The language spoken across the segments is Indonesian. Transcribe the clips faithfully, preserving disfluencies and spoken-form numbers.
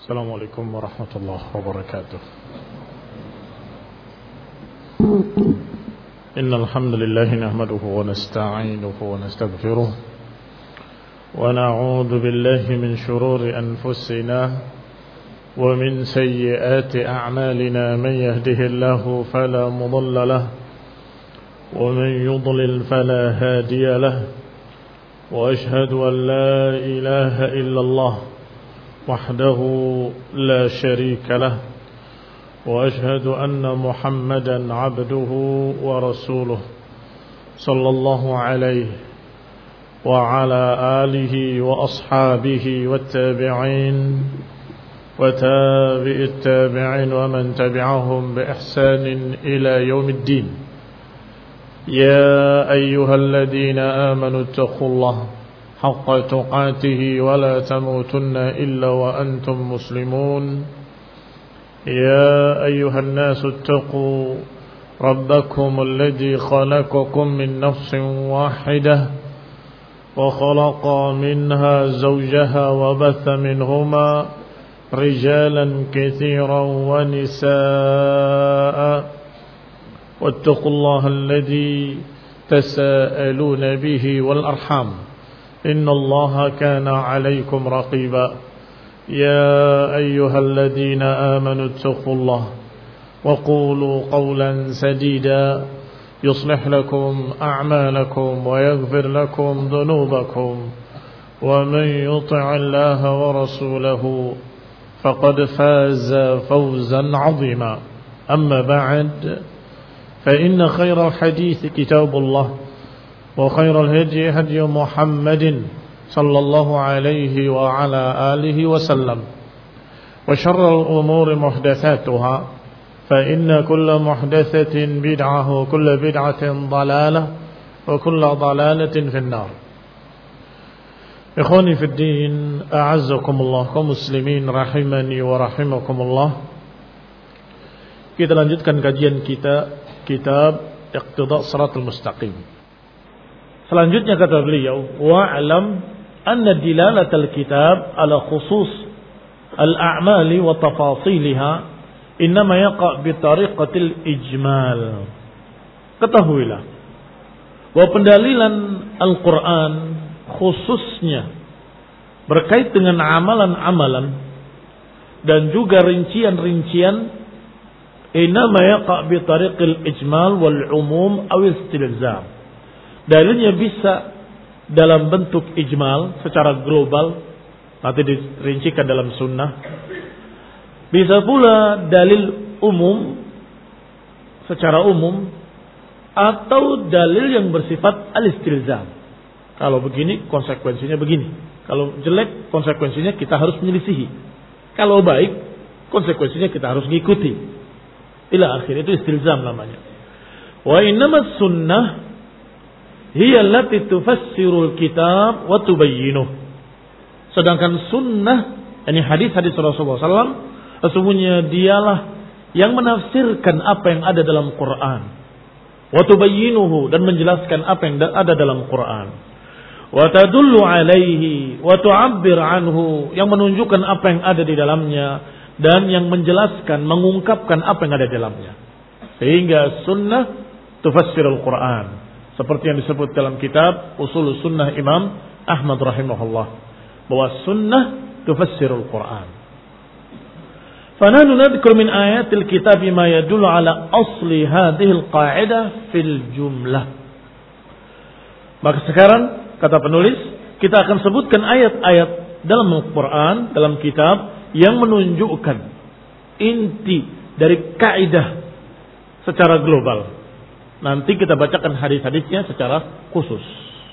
السلام عليكم ورحمة الله وبركاته. إن الحمد لله نحمده ونستعينه ونستغفره ونعوذ بالله من شرور أنفسنا ومن سيئات أعمالنا. من يهده الله فلا مضل له ومن يضلل فلا هادي له، وأشهد أن لا إله إلا الله وحده لا شريك له، وأشهد أن محمدا عبده ورسوله صلى الله عليه وعلى آله وأصحابه والتابعين وتابع التابعين ومن تبعهم بإحسان إلى يوم الدين. يا أيها الذين آمنوا اتقوا الله حق تقاته ولا تموتن إلا وأنتم مسلمون. يا أيها الناس اتقوا ربكم الذي خلقكم من نفس واحدة وخلق منها زوجها وبث منهما رجالا كثيرا ونساء، واتقوا الله الذي تساءلون به والأرحام إن الله كان عليكم رقيبا. يا أيها الذين آمنوا اتقوا الله وقولوا قولا سديدا يصلح لكم أعمالكم ويغفر لكم ذنوبكم، ومن يطع الله ورسوله فقد فاز فوزا عظيما. أما بعد، فإن خير الحديث كتاب الله، وخير الهدي هدي محمد صلى الله عليه وعلى آله وسلم، وشر الأمور محدثاتها، فإن كل محدثة بدعة وكل بدعة ضلالة وكل ضلالة في النار. إخواني في الدين، أعزكم الله كمسلمين rahimani wa rahimakumullah. Kita lanjutkan kajian kita kitab Iqtida' Shiratal Mustaqim. Selanjutnya kata beliau, wa'lam anna dilalatal kitab ala khusus al-a'mali wa tafasiliha innama yaqa' bi tariqatil ijmal. Ketahuilah bahwa pendalilan Al-Quran khususnya berkait dengan amalan-amalan dan juga rincian-rincian, innama yaqa' bi tariqil ijmal wal umum aw istilzam. Dalilnya bisa dalam bentuk ijmal secara global, nanti dirincikan dalam sunnah. Bisa pula dalil umum secara umum, atau dalil yang bersifat al-istilzam. Kalau begini konsekuensinya begini, kalau jelek konsekuensinya kita harus menyelisihi, kalau baik konsekuensinya kita harus mengikuti. Ila akhir, itu istilzam namanya. Wa innamas sunnah hiya allati tufassirul kitab wa tubayyinuh. Sedangkan sunnah, yakni hadis-hadis Rasulullah sallallahu alaihi wasallam, sesungguhnya dialah yang menafsirkan apa yang ada dalam Quran, wa tubayyinuhu, dan menjelaskan apa yang ada dalam Quran, wa tadullu alaihi wa tu'abbir anhu, yang menunjukkan apa yang ada di dalamnya dan yang menjelaskan, mengungkapkan apa yang ada di dalamnya. Sehingga sunnah tufassirul Quran, seperti yang disebut dalam kitab Ushul Sunnah Imam Ahmad rahimahullah, bahwa sunnah tufassirul Quran. Fanahnu nadhkur min ayatil kitab ma yadullu ala asli hadhihi alqa'idah fil jumlah. Maka sekarang kata penulis, kita akan sebutkan ayat-ayat dalam Al-Quran, dalam kitab, yang menunjukkan inti dari kaidah secara global. Nanti kita bacakan hadis-hadisnya secara khusus.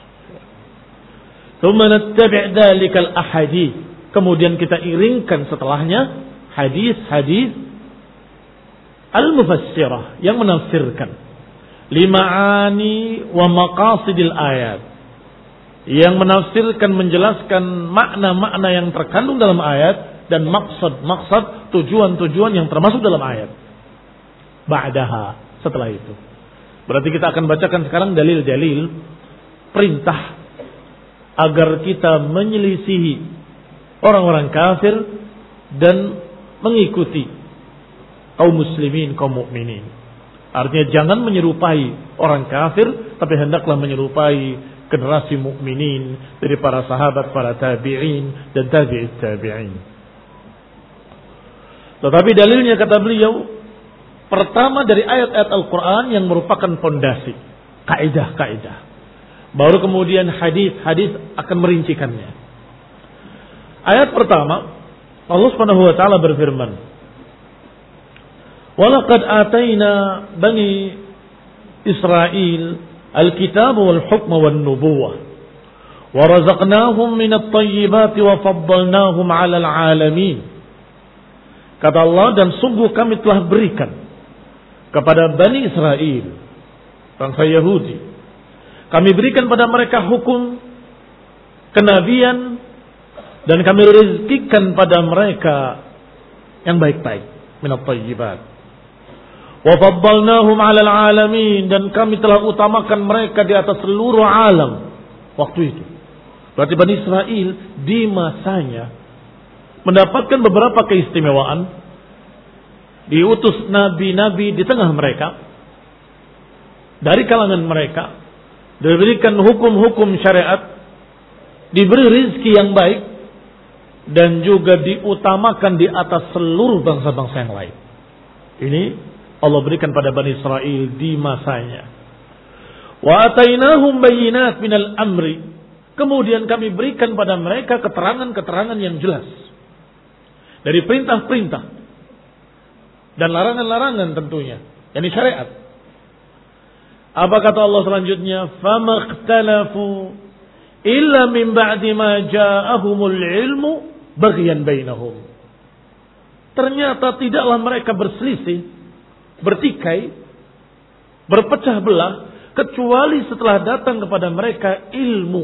Tsumma nattabi' dzalikal ahadits. Kemudian kita iringkan setelahnya hadis-hadis al-mufassirah yang menafsirkan lima'ani wa maqasidil ayat, yang menafsirkan, menjelaskan makna-makna yang terkandung dalam ayat dan maksud-maksud, tujuan-tujuan yang termasuk dalam ayat. Ba'daha, setelah itu. Berarti kita akan bacakan sekarang dalil-dalil perintah agar kita menyelisihi orang-orang kafir dan mengikuti kaum muslimin, kaum mukminin. Artinya jangan menyerupai orang kafir, tapi hendaklah menyerupai generasi mukminin dari para sahabat, para tabi'in dan tabi'it tabi'in. Tetapi dalilnya kata beliau, pertama dari ayat-ayat Al-Quran yang merupakan fondasi, kaidah-kaidah. Baru kemudian hadis-hadis akan merincikannya. Ayat pertama, Allah Subhanahu wa taala berfirman, "Walaqad ataina bani Israil al-kitab wal hukma wan nubuwah wa razaqnahum minat thayyibati wa faddalnahum 'alal 'alamin." Kata Allah, dan sungguh kami telah berikan kepada Bani Israel, bangsa Yahudi, kami berikan pada mereka hukum, kenabian, dan kami rezekikan pada mereka yang baik-baik, minat thayyibat. Wa faddalnahum 'alal 'alamin, dan kami telah utamakan mereka di atas seluruh alam waktu itu. Berarti Bani Israel di masanya mendapatkan beberapa keistimewaan, diutus nabi-nabi di tengah mereka, dari kalangan mereka, diberikan hukum-hukum syariat, diberi rizki yang baik, dan juga diutamakan di atas seluruh bangsa-bangsa yang lain. Ini Allah berikan pada Bani Israel di masanya. Wa atainahum bayyinat minal amri. Kemudian kami berikan pada mereka keterangan-keterangan yang jelas dari perintah-perintah dan larangan-larangan tentunya, yakni syariat. Apa kata Allah selanjutnya? "Famakhtalafu illa min ba'di ma ja'ahumul ilmu baghyan bainahum." Ternyata tidaklah mereka berselisih, bertikai, berpecah belah kecuali setelah datang kepada mereka ilmu.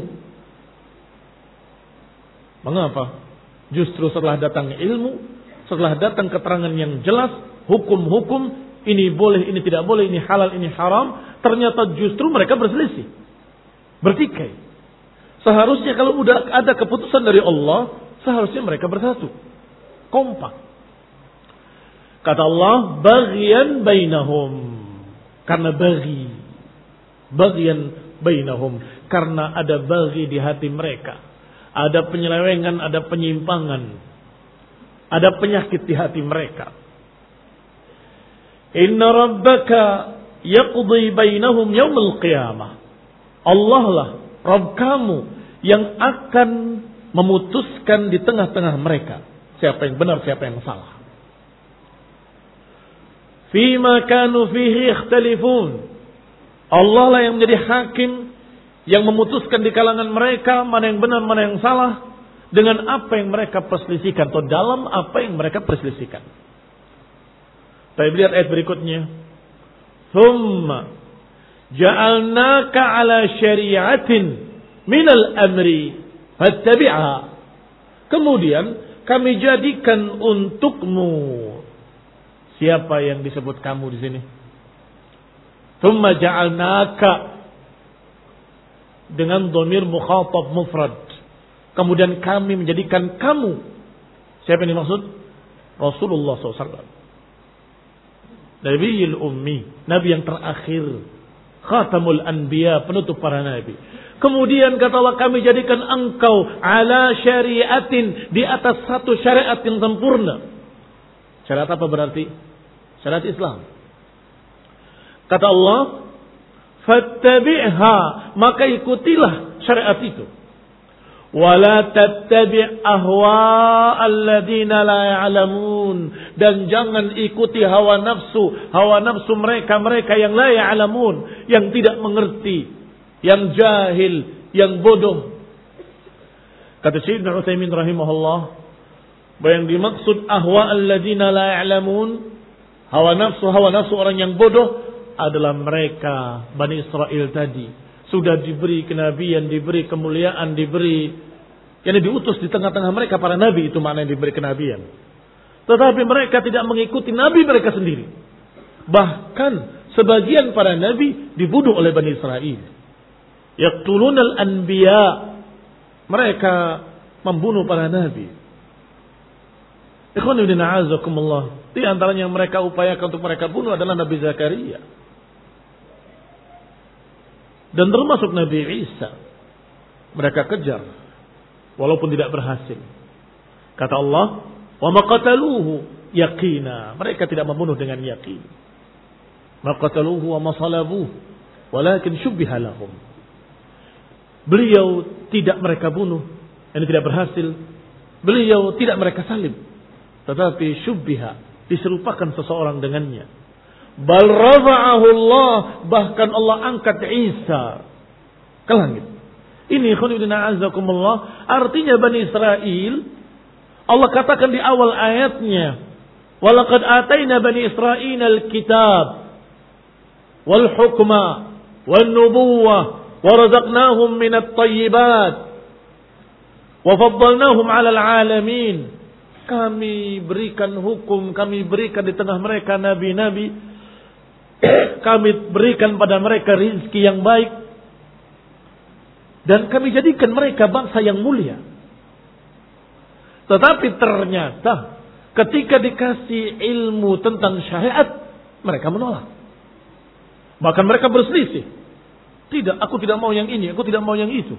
Mengapa? Justru setelah datang ilmu, setelah datang keterangan yang jelas, hukum-hukum, ini boleh, ini tidak boleh, ini halal, ini haram, ternyata justru mereka berselisih, bertikai. Seharusnya kalau udah ada keputusan dari Allah, seharusnya mereka bersatu, kompak. Kata Allah, baghyan bainahum, karena baghi, baghyan bainahum, karena ada baghi di hati mereka. Ada penyelewengan, ada penyimpangan, ada penyakit di hati mereka. Inna rabbaka yaqdi bainahum yaumil qiyamah. Allah lah Rabb kamu yang akan memutuskan di tengah-tengah mereka siapa yang benar, siapa yang salah. Fima kanu fihi ikhtalifun. Allah lah yang menjadi hakim, yang memutuskan di kalangan mereka mana yang benar, mana yang salah, dengan apa yang mereka perselisihkan, atau dalam apa yang mereka perselisihkan. Tapi lihat ayat berikutnya. Thumma ja'alnaka ala syari'atin minal amri fattabi'ha. Kemudian kami jadikan untukmu. Siapa yang disebut kamu di sini? Thumma ja'alnaka dengan dhamir mukhatab mufrad. Kemudian kami menjadikan kamu. Siapa yang dimaksud? Rasulullah shallallahu alaihi wasallam. Nabiyul ummi, nabi yang terakhir, khatamul anbiya, penutup para nabi. Kemudian kata Allah, kami jadikan engkau ala syariatin, di atas satu syariat yang sempurna. Syariat apa berarti? Syariat Islam. Kata Allah, fattabi'ha, maka ikutilah syariat itu. Wala tattabi' ahwa alladziina la ya'lamun, dan jangan ikuti hawa nafsu, hawa nafsu mereka-mereka yang la ya'lamun, yang tidak mengerti, yang jahil, yang bodoh. Kata Syekh Ibnu Utsaimin rahimahullah, bahwa yang dimaksud ahwa alladziina la ya'lamun, hawa nafsu, hawa nafsu orang yang bodoh, adalah mereka Bani Israel tadi. Sudah diberi kenabian, diberi kemuliaan, diberi, yang diutus di tengah-tengah mereka para nabi, itu makna yang diberi kenabian. Tetapi mereka tidak mengikuti nabi mereka sendiri. Bahkan sebagian para nabi dibunuh oleh Bani Israel. Yaqtulunal anbiya, mereka membunuh para nabi. Ikhwan fillah a'azakumullah. Di antaranya yang mereka upayakan untuk mereka bunuh adalah Nabi Zakaria. Dan termasuk Nabi Isa. Mereka kejar. Walaupun tidak berhasil. Kata Allah, wa ma qataluhu yaqina. Mereka tidak membunuh dengan yakin. Ma qataluhu wa ma salabuhu walakin syubbiha lahum. Beliau tidak mereka bunuh, ini tidak berhasil. Beliau tidak mereka salib, tetapi syubbiha, diserupakan seseorang dengannya. Bal rafa'ahu Allah, bahkan Allah angkat Isa ke langit. Ini khonibina azakumullah, artinya Bani Israel, Allah katakan di awal ayatnya, walaqad atayna Bani Israel al-kitab wal hukma wan nubuwah wa razaqnahum minat tayyibat wa faddalnahum 'alal 'alamin. Kami berikan hukum, kami berikan di tengah mereka nabi-nabi, kami berikan pada mereka rizki yang baik, dan kami jadikan mereka bangsa yang mulia. Tetapi ternyata ketika dikasih ilmu tentang syariat, mereka menolak. Bahkan mereka berselisih. Tidak, aku tidak mau yang ini, aku tidak mau yang itu.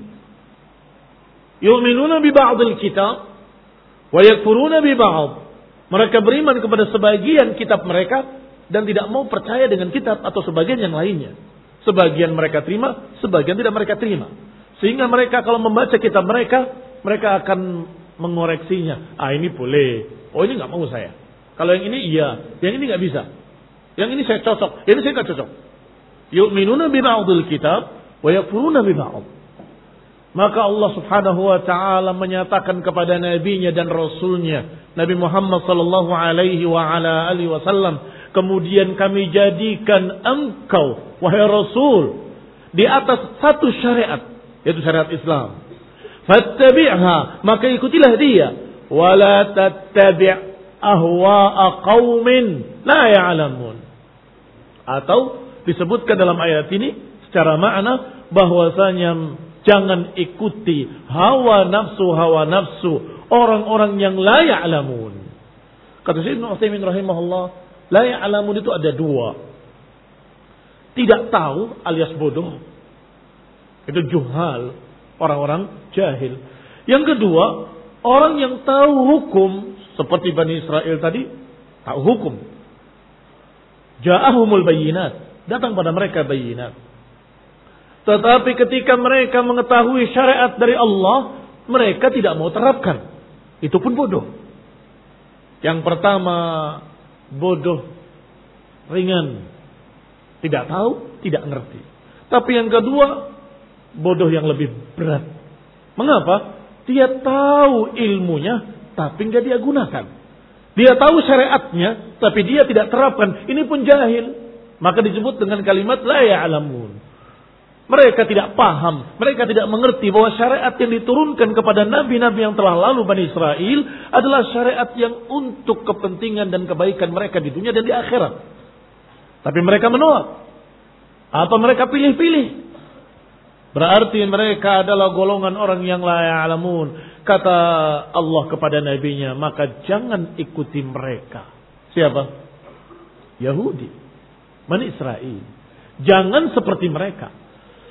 Yu'minuna bi ba'dil kitab wa yakfuruna bi ba'd. Mereka beriman kepada sebagian kitab mereka dan tidak mau percaya dengan kitab atau sebagian yang lainnya. Sebagian mereka terima, sebagian tidak mereka terima. Sehingga mereka kalau membaca kitab mereka, mereka akan mengoreksinya. Ah, ini boleh. Oh, ini nggak mau saya. Kalau yang ini iya, yang ini nggak bisa. Yang ini saya cocok, yang ini saya nggak cocok. Yu'minuna bi ba'dil kitab wa yakfuruna bi ba'd. Maka Allah Subhanahu wa taala menyatakan kepada nabinya dan rasulnya, Nabi Muhammad sallallahu alaihi wa ala alihi wasallam, kemudian kami jadikan engkau wahai rasul di atas satu syariat, yaitu syariat Islam. Fattabi'ha, maka ikutilah dia. Wala tattabi' ahwa'a qaumin la ya'lamun. Atau disebutkan dalam ayat ini secara makna bahwasanya jangan ikuti hawa nafsu hawa nafsu orang-orang yang la ya'lamun. Kata Syekh Ibnu Utsaimin rahimahullah, la ya'lamun itu ada dua. Tidak tahu alias bodoh. Itu juhal, orang-orang jahil. Yang kedua, orang yang tahu hukum seperti Bani Israel tadi, tahu hukum. Ja'ahumul bayyinat, datang pada mereka bayyinat. Tetapi ketika mereka mengetahui syariat dari Allah, mereka tidak mau terapkan. Itu pun bodoh. Yang pertama, bodoh ringan. Tidak tahu, tidak ngerti. Tapi yang kedua, bodoh yang lebih berat. Mengapa? Dia tahu ilmunya, tapi nggak dia gunakan. Dia tahu syariatnya, tapi dia tidak terapkan. Ini pun jahil. Maka disebut dengan kalimat la ya'lamun. Mereka tidak paham, mereka tidak mengerti bahwa syariat yang diturunkan kepada nabi-nabi yang telah lalu Bani Israel adalah syariat yang untuk kepentingan dan kebaikan mereka di dunia dan di akhirat. Tapi mereka menolak. Apa mereka pilih-pilih? Berarti mereka adalah golongan orang yang la ya'lamun. Kata Allah kepada nabinya, maka jangan ikuti mereka. Siapa? Yahudi, Bani Israel. Jangan seperti mereka.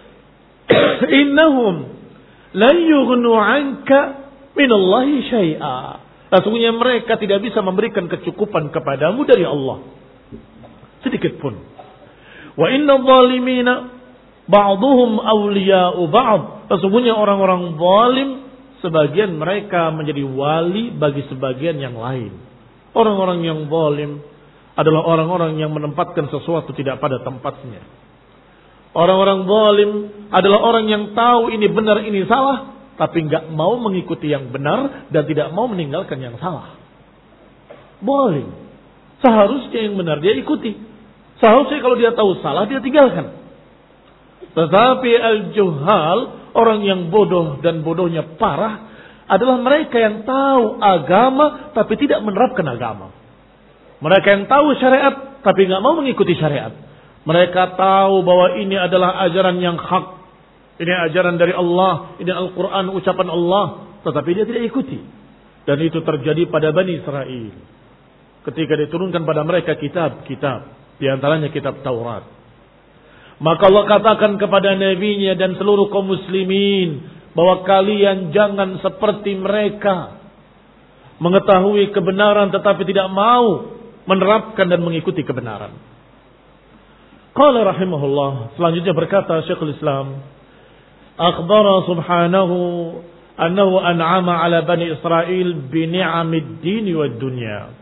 Innahum lan yughnu 'anka minallahi syai'a. Sesungguhnya mereka tidak bisa memberikan kecukupan kepadamu dari Allah sedikit pun. Wa innadh dhalimina ba'dhum awliya'u ba'd. Sesungguhnya orang-orang zalim sebagian mereka menjadi wali bagi sebagian yang lain. Orang-orang yang zalim adalah orang-orang yang menempatkan sesuatu tidak pada tempatnya. Orang-orang zalim adalah orang yang tahu ini benar, ini salah, tapi enggak mau mengikuti yang benar dan tidak mau meninggalkan yang salah. Zalim. Seharusnya yang benar dia ikuti. Seharusnya kalau dia tahu salah dia tinggalkan. Tetapi al-juhal, orang yang bodoh dan bodohnya parah, adalah mereka yang tahu agama tapi tidak menerapkan agama. Mereka yang tahu syariat tapi enggak mau mengikuti syariat. Mereka tahu bahwa ini adalah ajaran yang hak. Ini ajaran dari Allah. Ini Al-Quran, ucapan Allah. Tetapi dia tidak ikuti. Dan itu terjadi pada Bani Israel. Ketika diturunkan pada mereka kitab-kitab. Di antaranya kitab Taurat. Maka Allah katakan kepada nabinya dan seluruh kaum muslimin, bahwa kalian jangan seperti mereka, mengetahui kebenaran tetapi tidak mau menerapkan dan mengikuti kebenaran. Qala rahimahullah, selanjutnya berkata Syekhul Islam, akhbara subhanahu annahu an'ama ala Bani Israel bi ni'amid dini wad dunya.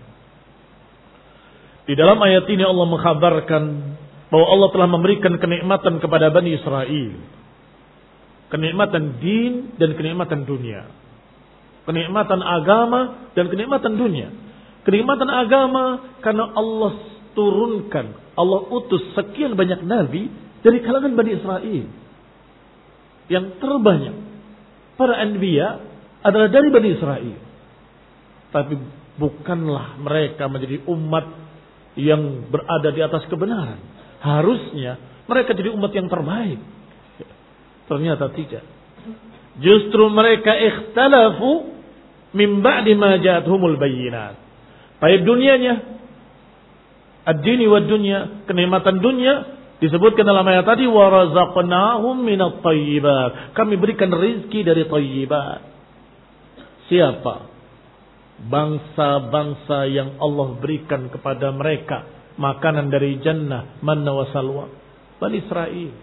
Di dalam ayat ini Allah mengkhabarkan bahwa Allah telah memberikan kenikmatan kepada Bani Israel. Kenikmatan din dan kenikmatan dunia. Kenikmatan agama dan kenikmatan dunia. Kenikmatan agama karena Allah turunkan, Allah utus sekian banyak nabi dari kalangan Bani Israel. Yang terbanyak para anbiya adalah dari Bani Israel. Tapi bukanlah mereka menjadi umat yang berada di atas kebenaran. Harusnya mereka jadi umat yang terbaik. Ternyata tidak. Justru mereka ikhtalafu min ba'di ma ja'atuhumul bayyinat. Baik dunianya, ad-dini wad dunya, kenikmatan dunia disebutkan dalam ayat tadi, wa razaqnahum minat thayyibat. Kami berikan rezeki dari thayyibat. Siapa? Bangsa-bangsa yang Allah berikan kepada mereka makanan dari jannah, manna wa salwa. Bani Israel.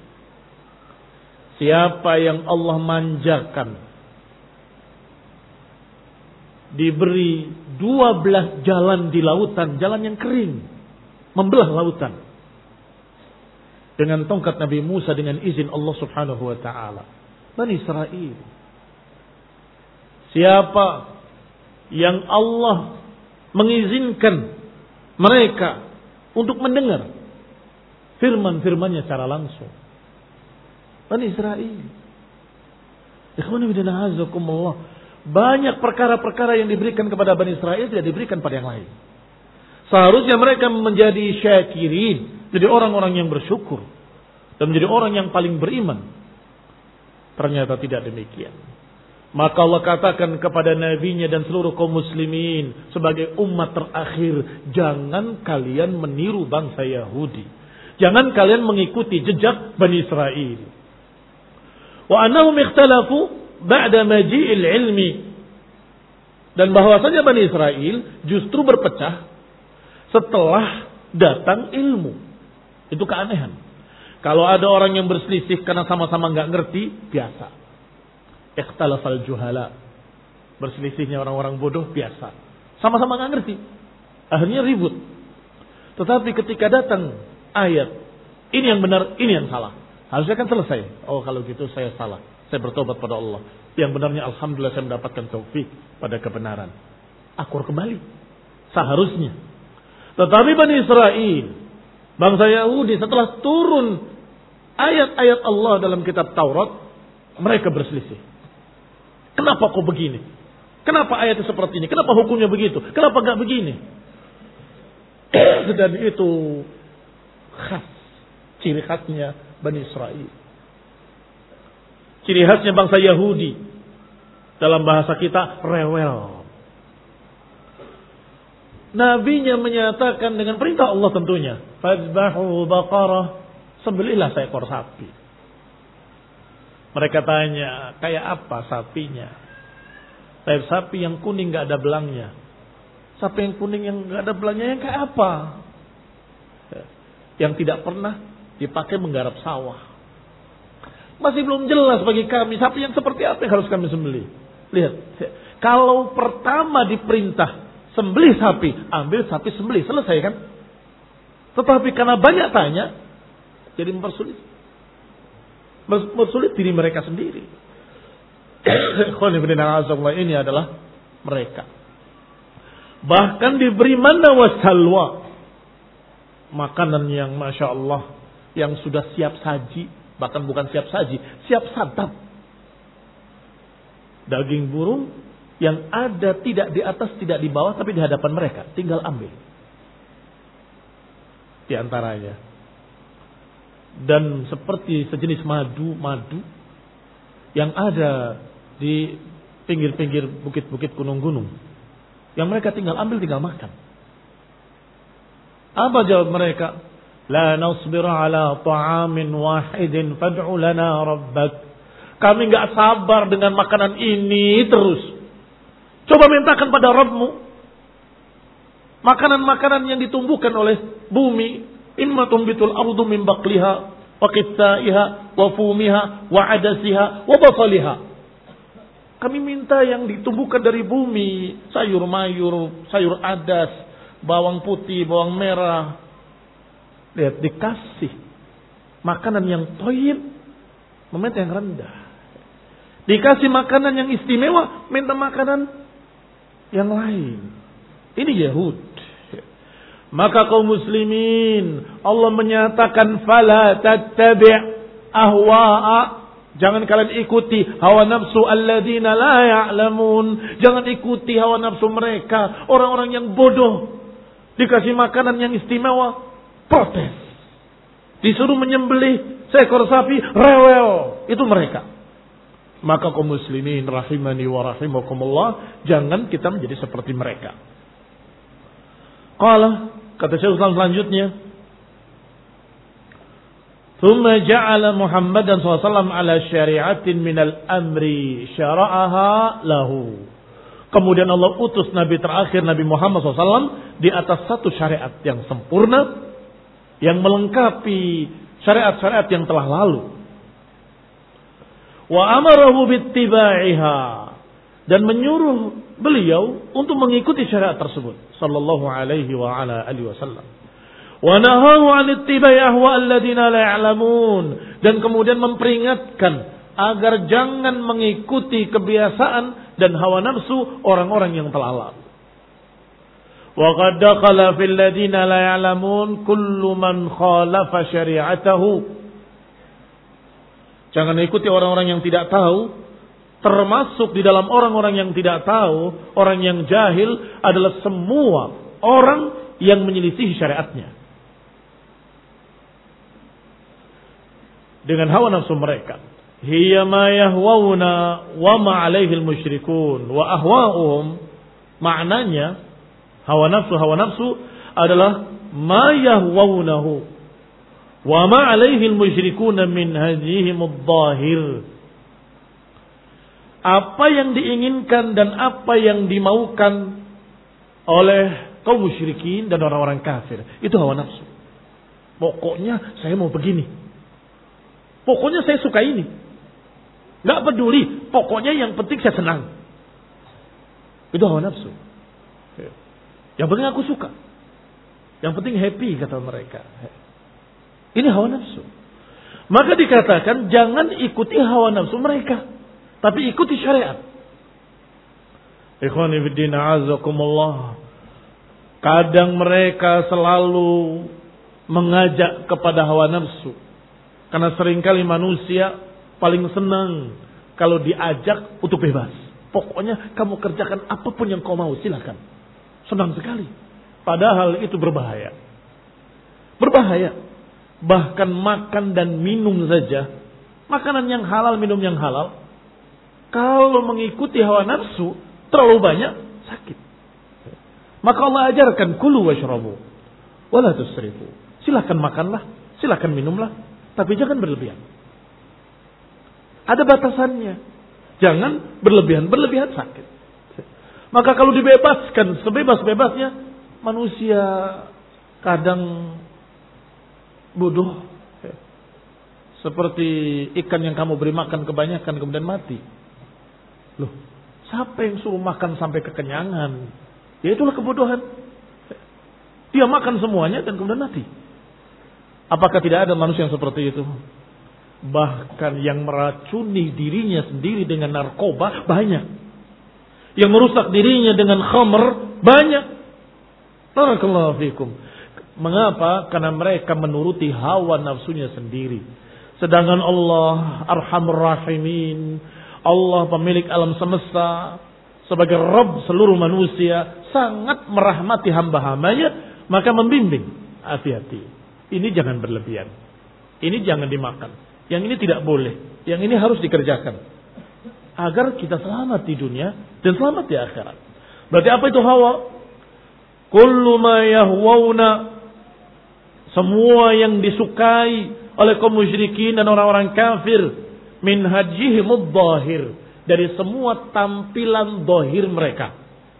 Siapa yang Allah manjakan, diberi dua belas jalan di lautan, jalan yang kering, membelah lautan, dengan tongkat Nabi Musa dengan izin Allah subhanahu wa ta'ala. Bani Israel. Siapa yang Allah mengizinkan mereka untuk mendengar firman-firmannya secara langsung? Bani Israel. Ikhwan fillah azakumullah. Banyak perkara-perkara yang diberikan kepada Bani Israel tidak diberikan pada yang lain. Seharusnya mereka menjadi syakirin, jadi orang-orang yang bersyukur dan menjadi orang yang paling beriman. Ternyata tidak demikian. Maka Allah katakan kepada nabinya dan seluruh kaum muslimin sebagai umat terakhir, jangan kalian meniru bangsa Yahudi. Jangan kalian mengikuti jejak Bani Israel. Wa annahum ikhtalafu ba'da maji'il ilmi. Dan bahwasanya Bani Israel justru berpecah setelah datang ilmu. Itu keanehan. Kalau ada orang yang berselisih karena sama-sama enggak ngerti, biasa. Ikhtalafal juhala. Berselisihnya orang-orang bodoh biasa. Sama-sama enggak ngerti. Akhirnya ribut. Tetapi ketika datang ayat, ini yang benar, ini yang salah, harusnya kan selesai. Oh kalau gitu saya salah, saya bertobat pada Allah. Yang benarnya alhamdulillah saya mendapatkan taufik pada kebenaran. Akur kembali. Seharusnya. Tetapi Bani Israel, bangsa Yahudi, setelah turun ayat-ayat Allah dalam kitab Taurat, mereka berselisih. Kenapa kok begini? Kenapa ayatnya seperti ini? Kenapa hukumnya begitu? Kenapa enggak begini? Dan itu khas, ciri khasnya Bani Israel. Ciri khasnya bangsa Yahudi. Dalam bahasa kita, rewel. Nabinya menyatakan dengan perintah Allah tentunya, fadzbahu baqarah, sembelihlah seekor sapi. Mereka tanya, kayak apa sapinya? Kayak sapi yang kuning gak ada belangnya. Sapi yang kuning yang gak ada belangnya yang kayak apa? Yang tidak pernah dipakai menggarap sawah. Masih belum jelas bagi kami sapi yang seperti apa yang harus kami sembelih. Lihat, kalau pertama diperintah sembelih sapi, ambil sapi sembelih, selesai kan? Tetapi karena banyak tanya, jadi mempersulit. Mempersulit diri mereka sendiri. Ini adalah mereka. Bahkan diberi manna wa salwa, makanan yang masya Allah, yang sudah siap saji, bahkan bukan siap saji, siap santap. Daging burung yang ada tidak di atas, tidak di bawah, tapi di hadapan mereka, tinggal ambil. Di antaranya. Dan seperti sejenis madu-madu yang ada di pinggir-pinggir bukit-bukit gunung-gunung. Yang mereka tinggal ambil, tinggal makan. Apa jawab mereka? La nasbir ala ta'amin wahidin fad'u lana rabbak. Kami enggak sabar dengan makanan ini terus. Coba mintakan pada Rabbmu. Makanan-makanan yang ditumbuhkan oleh bumi. Imma tumbitul ardu min baqliha wa qithaiha wa fumiha wa adasiha wa basaliha. Kami minta yang ditumbuhkan dari bumi, sayur mayur, sayur adas, bawang putih, bawang merah. Lihat, dikasih makanan yang thayyib, meminta yang rendah. Dikasih makanan yang istimewa, minta makanan yang lain. Ini Yahud. Maka kaum muslimin, Allah menyatakan fala tattabi' ahwa'a. Jangan kalian ikuti hawa nafsu alladzina la ya'lamun. Jangan ikuti hawa nafsu mereka, orang-orang yang bodoh. Dikasih makanan yang istimewa, protes. Disuruh menyembelih seekor sapi, rewel. Itu mereka. Maka kaum muslimin rahimani wa rahimakumullah, jangan kita menjadi seperti mereka. Qala, kata Syekh Islam selanjutnya, Thumma ja'ala Muhammadan sallallahu alaihi wasallam ala syari'atin minal amri syara'aha lahu. Kemudian Allah utus Nabi terakhir Nabi Muhammad sallallahu alaihi wasallam di atas satu syariat yang sempurna, yang melengkapi syariat-syariat yang telah lalu. Wa amarahu bittiba'iha, dan menyuruh beliau untuk mengikuti syariat tersebut sallallahu alaihi wa ala alihi wasallam. Wa nahahu 'an ittiba'i ahwa alladziina la ya'lamun, dan kemudian memperingatkan agar jangan mengikuti kebiasaan dan hawa nafsu orang-orang yang telah lalu. Wa qad dakhala fil ladziina la ya'lamun kullu man khalafa syari'atahu. Jangan ikuti orang-orang yang tidak tahu, termasuk di dalam orang-orang yang tidak tahu, orang yang jahil adalah semua orang yang menyelisihi syariatnya dengan hawa nafsu mereka. Hiya ma yahwauna wa ma alaihi al-musyrikun wa ahwa'uhum. Maknanya hawa nafsu hawa nafsu adalah ma yahwaunahu wa ma alaihi al-musyrikun min hadhihim adh-dhahir. Apa yang diinginkan dan apa yang dimaukan oleh kaum musyrikin dan orang-orang kafir, itu hawa nafsu. Pokoknya saya mau begini. Pokoknya saya suka ini. Gak peduli. Pokoknya yang penting saya senang. Itu hawa nafsu. Yang penting aku suka. Yang penting happy, kata mereka. Ini hawa nafsu. Maka dikatakan jangan ikuti hawa nafsu mereka, tapi ikuti syariat. Ikhwani fiddin a'azakumullah. Kadang mereka selalu mengajak kepada hawa nafsu. Karena seringkali manusia paling senang kalau diajak untuk bebas. Pokoknya kamu kerjakan apapun yang kau mau, silakan. Senang sekali. Padahal itu berbahaya. Berbahaya. Bahkan makan dan minum saja, makanan yang halal, minum yang halal, kalau mengikuti hawa nafsu terlalu banyak, sakit. Maka Allah ajarkan kulu washrabu wala tusrifu. Silakan makanlah, silakan minumlah, tapi jangan berlebihan. Ada batasannya. Jangan berlebihan, berlebihan sakit. Maka kalau dibebaskan sebebas-bebasnya, manusia kadang bodoh. Seperti ikan yang kamu beri makan kebanyakan kemudian mati. Loh, siapa yang suruh makan sampai kekenyangan? Ya itulah kebodohan. Dia makan semuanya dan kemudian mati. Apakah tidak ada manusia yang seperti itu? Bahkan yang meracuni dirinya sendiri dengan narkoba banyak. Yang merusak dirinya dengan khamr banyak. Barakallahu fikum. Mengapa? Karena mereka menuruti hawa nafsunya sendiri. Sedangkan Allah Arhamur Rahimin, Allah pemilik alam semesta, sebagai Rabb seluruh manusia, sangat merahmati hamba-hambanya, maka membimbing. Hati-hati. Ini jangan berlebihan. Ini jangan dimakan. Yang ini tidak boleh. Yang ini harus dikerjakan. Agar kita selamat di dunia dan selamat di akhirat. Berarti apa itu hawa? Kullu ma yahwauna, semua yang disukai oleh kaum musyrikin dan orang-orang kafir, min hajjihimud dhahir, dari semua tampilan zahir mereka.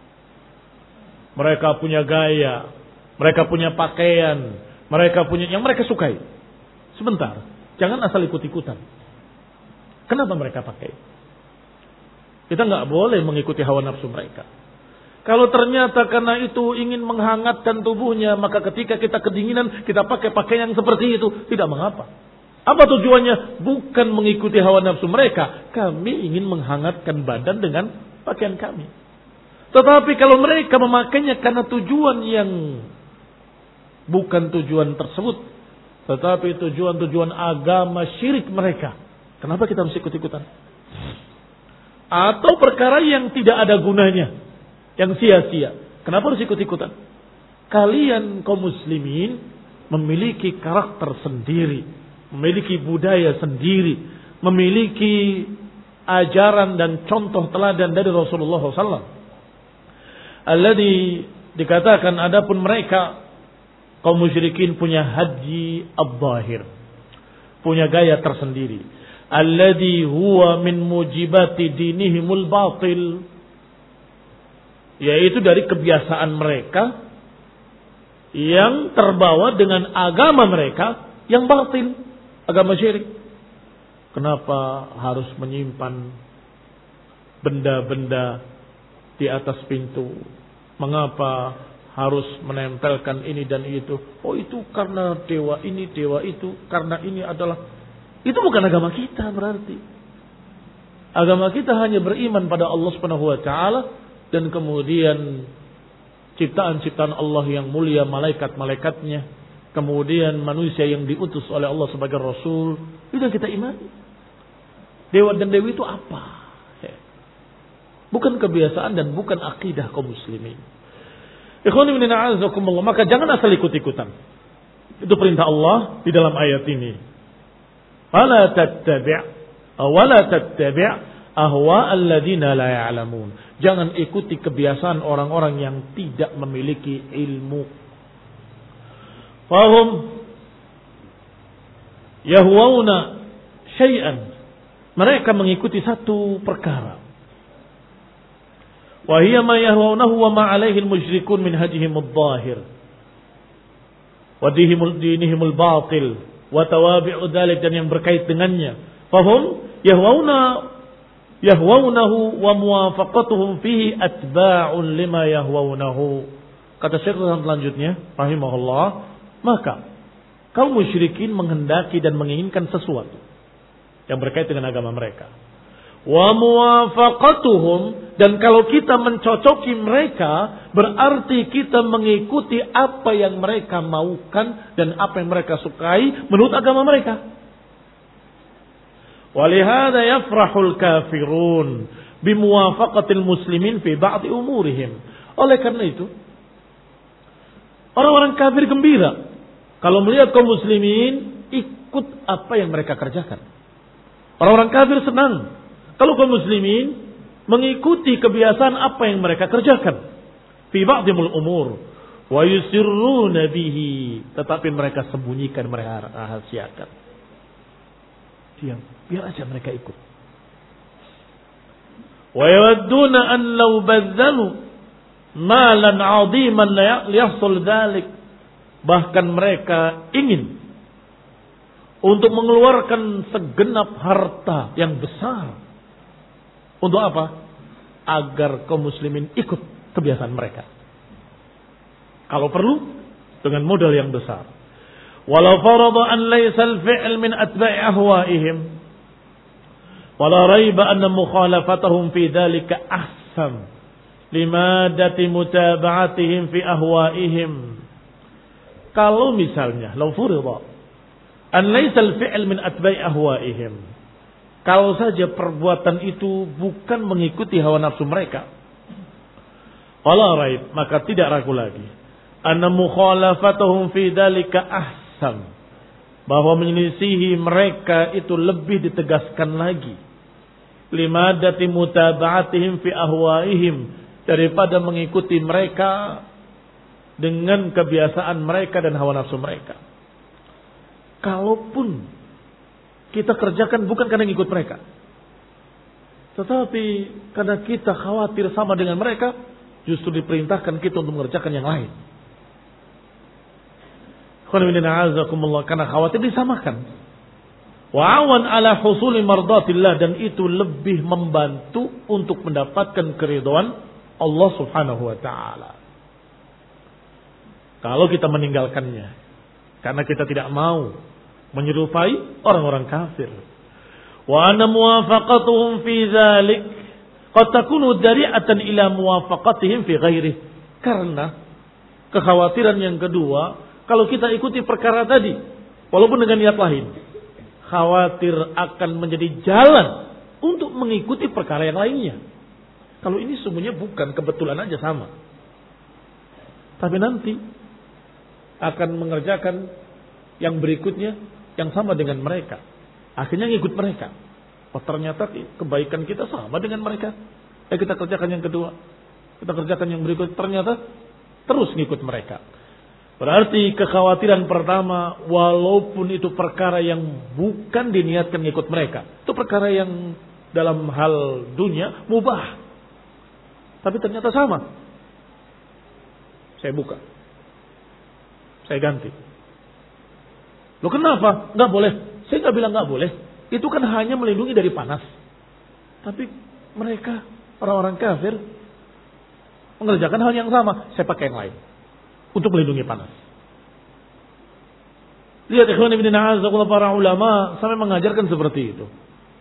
Mereka punya gaya, mereka punya pakaian, mereka punya yang mereka sukai. Sebentar, jangan asal ikut-ikutan. Kenapa mereka pakai? Kita nggak boleh mengikuti hawa nafsu mereka. Kalau ternyata karena itu ingin menghangatkan tubuhnya, maka ketika kita kedinginan, kita pakai pakaian yang seperti itu, tidak mengapa. Apa tujuannya? Bukan mengikuti hawa nafsu mereka. Kami ingin menghangatkan badan dengan pakaian kami. Tetapi kalau mereka memakainya karena tujuan yang bukan tujuan tersebut, tetapi tujuan-tujuan agama syirik mereka, kenapa kita harus ikut-ikutan? Atau perkara yang tidak ada gunanya, yang sia-sia. Kenapa harus ikut-ikutan? Kalian kaum muslimin memiliki karakter sendiri, memiliki budaya sendiri, memiliki ajaran dan contoh teladan dari Rasulullah shallallahu alaihi wasallam. Alladhi dikatakan adapun mereka kaum musyrikin punya haji al-zahir, punya gaya tersendiri. Alladhi huwa min mujibati dinihimul batil, yaitu dari kebiasaan mereka yang terbawa dengan agama mereka yang batil, agama syirik. Kenapa harus menyimpan benda-benda di atas pintu? Mengapa harus menempelkan ini dan itu? Oh, itu karena dewa ini, dewa itu, karena ini adalah, itu bukan agama kita berarti. Agama kita hanya beriman pada Allah Subhanahu wa taala dan kemudian ciptaan-ciptaan Allah yang mulia, malaikat-malaikatnya, kemudian manusia yang diutus oleh Allah sebagai Rasul, itu yang kita imani. Dewa dan dewi itu apa? Bukan kebiasaan dan bukan akidah kaum muslimin. Ikhwani min a'azakumullah, maka jangan asal ikut-ikutan. Itu perintah Allah di dalam ayat ini. Wala tattabi' wala tattabi' ahwa alladziina la ya'lamun. Jangan ikuti kebiasaan orang-orang yang tidak memiliki ilmu. Fahum yahwauna syai'an. Mereka mengikuti satu perkara. Wa hiya ma yahwaunahu wa ma 'alaihi al-musyrikun min hadihim adh-dhahir. Wa dinihim al-batil wa tawabi'u dzalik, dan yang berkait dengannya. Fahum yahwauna yahwaunahu wa muwafaqatuhum fihi atba'un lima yahwaunahu. Kata Syekh selanjutnya rahimahullah, maka kaum musyrikin menghendaki dan menginginkan sesuatu yang berkait dengan agama mereka. Wa muwafaqatuhum, dan kalau kita mencocoki mereka berarti kita mengikuti apa yang mereka maukan dan apa yang mereka sukai menurut agama mereka. Walihada yafrahul kafirun bimuwafaqatil muslimin fi ba'di umurihim. Oleh karena itu orang-orang kafir gembira kalau melihat kaum muslimin ikut apa yang mereka kerjakan. Orang-orang kafir senang kalau kaum muslimin mengikuti kebiasaan apa yang mereka kerjakan. Fi ba'dil umur wa yusirruna bihi, tetapi mereka sembunyikan, mereka rahasiakan. Diam, biar aja mereka ikut. Wa yawadduna an law badzalu malan 'aziman liyahsul dzalik. Bahkan mereka ingin untuk mengeluarkan segenap harta yang besar. Untuk apa? Agar kaum muslimin ikut kebiasaan mereka. Kalau perlu dengan modal yang besar. Walau farada an laysa al-fi'l min atba'i ahwa'ihim wala raiba anna mukhalafatahum fi dhalika ahsan limadati mutaba'atihim fi ahwa'ihim. Kalau misalnya law furida an laysa al-fi'l min atba'i ahwa'ihim, kalau saja perbuatan itu bukan mengikuti hawa nafsu mereka, wala raib, maka tidak ragu lagi anna mukhalafatahum fi dzalika ahsan, bahwa menyelisihi mereka itu lebih ditegaskan lagi, limadati mutaba'atihim fi ahwaihim, daripada mengikuti mereka dengan kebiasaan mereka dan hawa nafsu mereka. Kalaupun kita kerjakan bukan karena ikut mereka, tetapi karena kita khawatir sama dengan mereka, justru diperintahkan kita untuk mengerjakan yang lain. Karena khawatir disamakan. Wa'awan ala husuli mardatillah, dan itu lebih membantu untuk mendapatkan keridhaan Allah Subhanahu wa taala. Kalau kita meninggalkannya karena kita tidak mau menyerupai orang-orang kafir. Wa anna muwafaqatuhum fi dzalik qad takunu dari'atan ila muwafaqatihim fi ghairihi. Karena kekhawatiran yang kedua, kalau kita ikuti perkara tadi walaupun dengan niat lain, khawatir akan menjadi jalan untuk mengikuti perkara yang lainnya. Kalau ini semuanya bukan kebetulan aja sama, tapi nanti akan mengerjakan yang berikutnya yang sama dengan mereka. Akhirnya ngikut mereka. Oh, ternyata kebaikan kita sama dengan mereka. Eh kita kerjakan yang kedua, kita kerjakan yang berikut, ternyata terus ngikut mereka. Berarti kekhawatiran pertama, walaupun itu perkara yang bukan diniatkan ngikut mereka, itu perkara yang dalam hal dunia mubah, tapi ternyata sama. Saya buka, saya ganti. Loh kenapa? Nggak boleh. Saya nggak bilang nggak boleh. Itu kan hanya melindungi dari panas. Tapi mereka, orang-orang kafir, mengerjakan hal yang sama. Saya pakai yang lain untuk melindungi panas. Lihat ikhwan ibn a'azakullah, para ulama sampai mengajarkan seperti itu.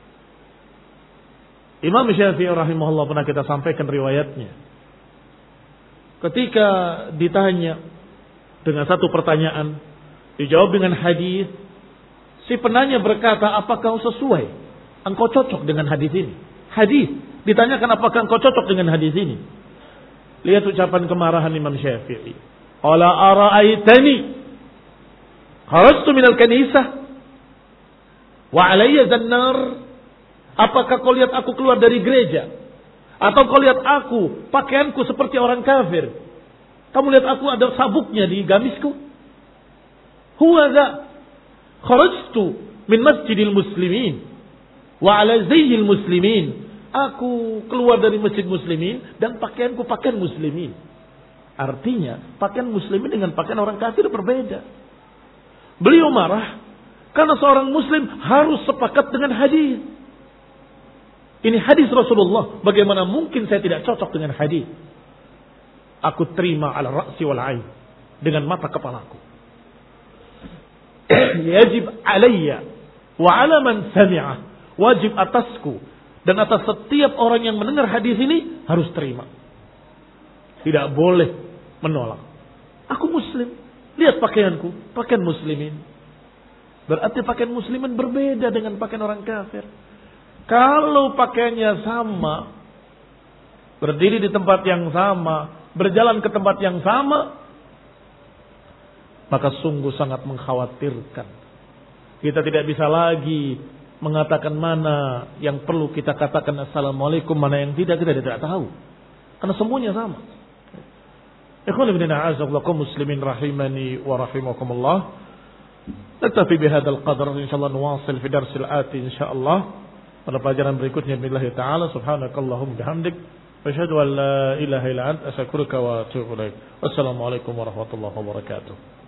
Imam Syafi'i rahimahullah pernah kita sampaikan riwayatnya. Ketika ditanya dengan satu pertanyaan, dijawab dengan hadis, si penanya berkata, apakah sesuai? Engkau cocok dengan hadis ini? Hadis. Ditanyakan apakah engkau cocok dengan hadis ini? Lihat ucapan kemarahan Imam Syafi'i. Qala ara'aitani kharajtu minal kanisah wa alayya zannar. Apakah kau lihat aku keluar dari gereja? Atau kau lihat aku pakaianku seperti orang kafir? Kamu lihat aku ada sabuknya di gamisku? Huwa dha kharajtu min masjidil muslimin wa ala zayyil muslimin. Aku keluar dari masjid muslimin dan pakaianku pakaian muslimin. Artinya pakaian muslimin dengan pakaian orang kafir berbeda. Beliau marah karena seorang muslim harus sepakat dengan hadis. Ini hadis Rasulullah. Bagaimana mungkin saya tidak cocok dengan hadis? Aku terima ala ra'si wal ain, dengan mata kepalaku. Yajib alayya wa ala man sami'ah, wajib atasku dan atas setiap orang yang mendengar hadis ini harus terima. Tidak boleh menolak. Aku muslim, lihat pakaianku, pakaian muslimin. Berarti pakaian muslimin berbeda dengan pakaian orang kafir. Kalau pakaiannya sama, berdiri di tempat yang sama, berjalan ke tempat yang sama, maka sungguh sangat mengkhawatirkan. Kita tidak bisa lagi mengatakan mana yang perlu kita katakan assalamualaikum, mana yang tidak, kita tidak tahu. Karena semuanya sama. Ikhwan ibn a'azakullah muslimin rahimani wa rahimakumullah. Naktafi bihadzal qadar, insyaallah nuwasil fi darsil ati insyaallah. Pada pelajaran berikutnya billahi ta'ala subhanakallahumma bihamdik asyhadu an la ilaha illa anta astaghfiruka wa atubu ilaik. Wassalamualaikum warahmatullahi wabarakatuh.